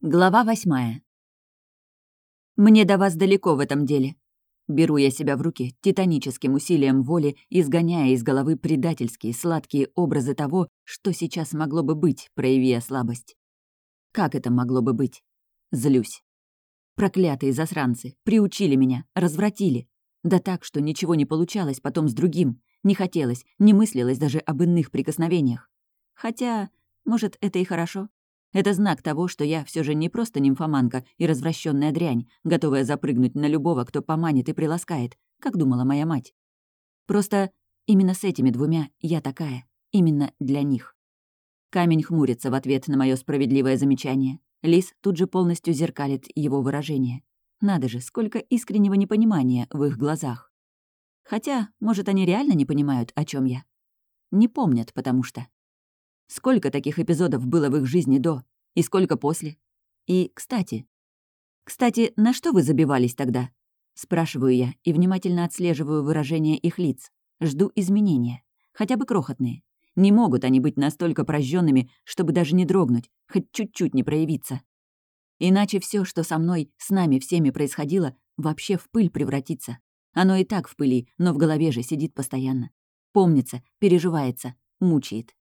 Глава 8. Мне до вас далеко в этом деле. Беру я себя в руки, титаническим усилием воли, изгоняя из головы предательские, сладкие образы того, что сейчас могло бы быть, прояви я слабость. Как это могло бы быть? Злюсь. Проклятые засранцы приучили меня, развратили. Да так, что ничего не получалось потом с другим. Не хотелось, не мыслилось даже об иных прикосновениях. Хотя, может, это и хорошо. Это знак того, что я все же не просто нимфоманка и развращенная дрянь, готовая запрыгнуть на любого, кто поманит и приласкает, как думала моя мать. Просто именно с этими двумя я такая, именно для них. Камень хмурится в ответ на мое справедливое замечание. Лис тут же полностью зеркалит его выражение. Надо же, сколько искреннего непонимания в их глазах. Хотя, может, они реально не понимают, о чем я. Не помнят, потому что... Сколько таких эпизодов было в их жизни до, и сколько после? И, кстати... Кстати, на что вы забивались тогда? Спрашиваю я и внимательно отслеживаю выражение их лиц. Жду изменения. Хотя бы крохотные. Не могут они быть настолько прожженными, чтобы даже не дрогнуть, хоть чуть-чуть не проявиться. Иначе все, что со мной, с нами всеми происходило, вообще в пыль превратится. Оно и так в пыли, но в голове же сидит постоянно. Помнится, переживается, мучает.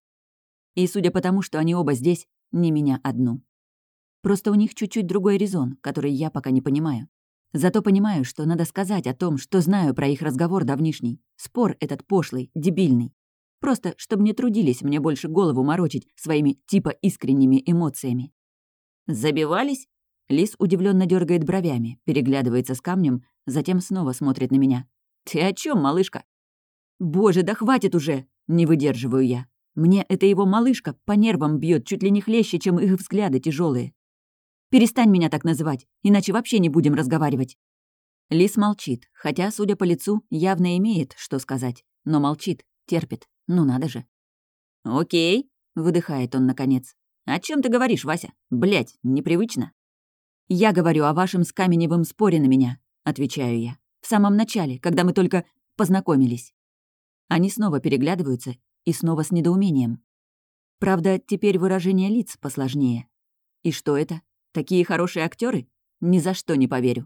И судя по тому, что они оба здесь, не меня одну. Просто у них чуть-чуть другой резон, который я пока не понимаю. Зато понимаю, что надо сказать о том, что знаю про их разговор давнишний. Спор этот пошлый, дебильный. Просто, чтобы не трудились мне больше голову морочить своими типа искренними эмоциями. «Забивались?» Лис удивленно дергает бровями, переглядывается с камнем, затем снова смотрит на меня. «Ты о чем, малышка?» «Боже, да хватит уже!» — не выдерживаю я. Мне эта его малышка по нервам бьет чуть ли не хлеще, чем их взгляды тяжелые. Перестань меня так называть, иначе вообще не будем разговаривать. Лис молчит, хотя, судя по лицу, явно имеет, что сказать. Но молчит, терпит. Ну надо же. «Окей», — выдыхает он наконец. «О чем ты говоришь, Вася? Блядь, непривычно». «Я говорю о вашем с Каменевым споре на меня», — отвечаю я. «В самом начале, когда мы только познакомились». Они снова переглядываются и снова с недоумением. Правда, теперь выражение лиц посложнее. И что это? Такие хорошие актеры? Ни за что не поверю.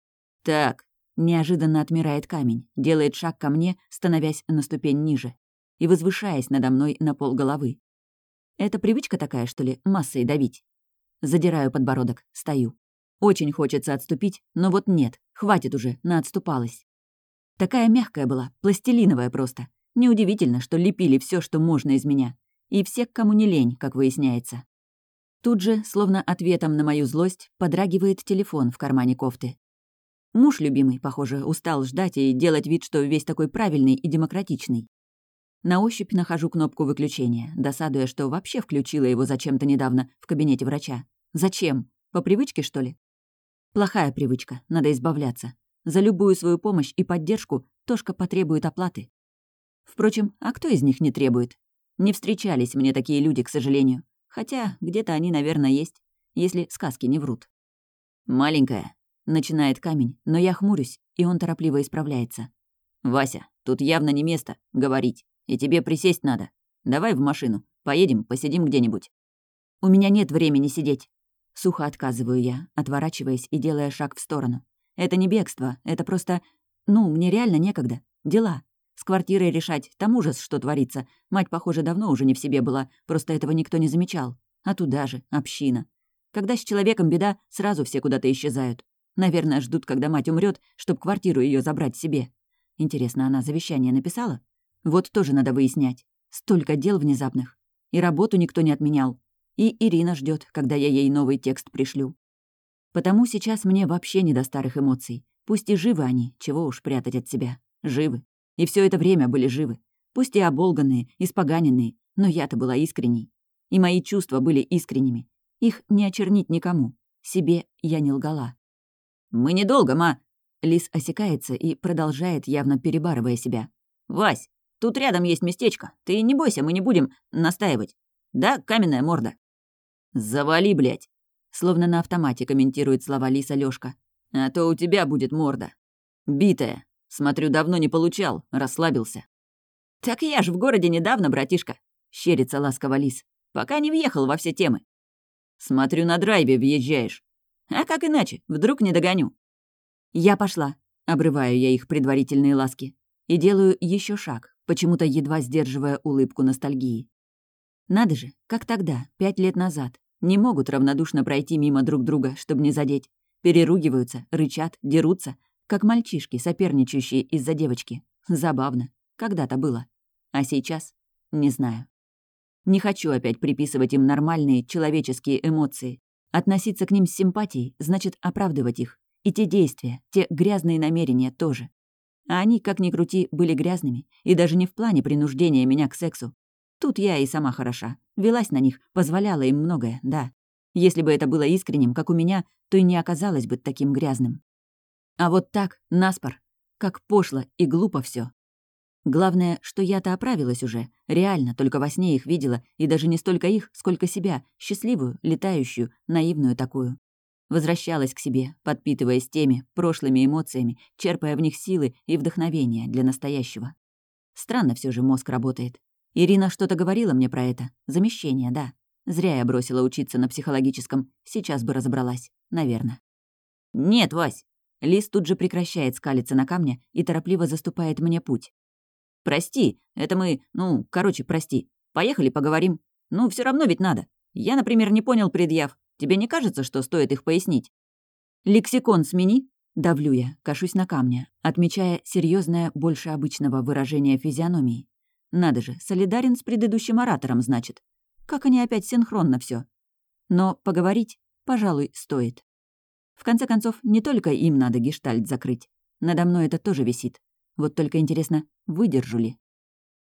«Так», — неожиданно отмирает камень, делает шаг ко мне, становясь на ступень ниже и возвышаясь надо мной на полголовы. Это привычка такая, что ли, массой давить? Задираю подбородок, стою. Очень хочется отступить, но вот нет, хватит уже, наотступалась. Такая мягкая была, пластилиновая просто. Неудивительно, что лепили все, что можно из меня. И все, кому не лень, как выясняется. Тут же, словно ответом на мою злость, подрагивает телефон в кармане кофты. Муж любимый, похоже, устал ждать и делать вид, что весь такой правильный и демократичный. На ощупь нахожу кнопку выключения, досадуя, что вообще включила его зачем-то недавно в кабинете врача. Зачем? По привычке, что ли? Плохая привычка, надо избавляться. За любую свою помощь и поддержку Тошка потребует оплаты. Впрочем, а кто из них не требует? Не встречались мне такие люди, к сожалению. Хотя где-то они, наверное, есть, если сказки не врут. «Маленькая», — начинает камень, но я хмурюсь, и он торопливо исправляется. «Вася, тут явно не место говорить, и тебе присесть надо. Давай в машину, поедем, посидим где-нибудь». «У меня нет времени сидеть». Сухо отказываю я, отворачиваясь и делая шаг в сторону. Это не бегство, это просто... мне реально некогда. Дела. С квартирой решать, там ужас, что творится. Мать, похоже, давно уже не в себе была, просто этого никто не замечал. А туда же, община. Когда с человеком беда, сразу все куда-то исчезают. Наверное, ждут, когда мать умрет, чтоб квартиру ее забрать себе. Интересно, она завещание написала? Вот тоже надо выяснять. Столько дел внезапных. И работу никто не отменял. И Ирина ждет, когда я ей новый текст пришлю. Потому сейчас мне вообще не до старых эмоций. Пусть и живы они, чего уж прятать от себя. Живы. И все это время были живы. Пусть и оболганные, испоганенные, но я-то была искренней. И мои чувства были искренними. Их не очернить никому. Себе я не лгала. «Мы недолго, ма!» Лис осекается и продолжает, явно перебарывая себя. «Вась, тут рядом есть местечко. Ты не бойся, мы не будем настаивать. Да, каменная морда?» «Завали, блядь!» Словно на автомате комментирует слова Лиса Лёшка. «А то у тебя будет морда. Битая. Смотрю, давно не получал, расслабился». «Так я ж в городе недавно, братишка», — щерится ласково Лис. «Пока не въехал во все темы». «Смотрю, на драйве въезжаешь. А как иначе? Вдруг не догоню?» «Я пошла», — обрываю я их предварительные ласки. И делаю еще шаг, почему-то едва сдерживая улыбку ностальгии. Надо же, как тогда, 5 лет назад. Не могут равнодушно пройти мимо друг друга, чтобы не задеть. Переругиваются, рычат, дерутся, как мальчишки, соперничающие из-за девочки. Забавно. Когда-то было. А сейчас? Не знаю. Не хочу опять приписывать им нормальные человеческие эмоции. Относиться к ним с симпатией значит оправдывать их. И те действия, те грязные намерения тоже. А они, как ни крути, были грязными, и даже не в плане принуждения меня к сексу. Тут я и сама хороша. Велась на них, позволяла им многое, да. Если бы это было искренним, как у меня, то и не оказалось бы таким грязным. А вот так, наспор, как пошло и глупо все. Главное, что я-то оправилась уже, реально, только во сне их видела, и даже не столько их, сколько себя, счастливую, летающую, наивную такую. Возвращалась к себе, подпитываясь теми прошлыми эмоциями, черпая в них силы и вдохновения для настоящего. Странно все же мозг работает. Ирина что-то говорила мне про это. Замещение, да. Зря я бросила учиться на психологическом. Сейчас бы разобралась. Наверное. «Нет, Вась!» Лис тут же прекращает скалиться на камне и торопливо заступает мне путь. «Прости, это мы... прости. Поехали поговорим. Все равно ведь надо. Я, например, не понял предъяв. Тебе не кажется, что стоит их пояснить?» «Лексикон смени», — давлю я, кашусь на камня, отмечая серьезное больше обычного выражение физиономии. Надо же, солидарен с предыдущим оратором, значит. Как они опять синхронно все. Но поговорить, пожалуй, стоит. В конце концов, не только им надо гештальт закрыть. Надо мной это тоже висит. Вот только интересно, выдержу ли?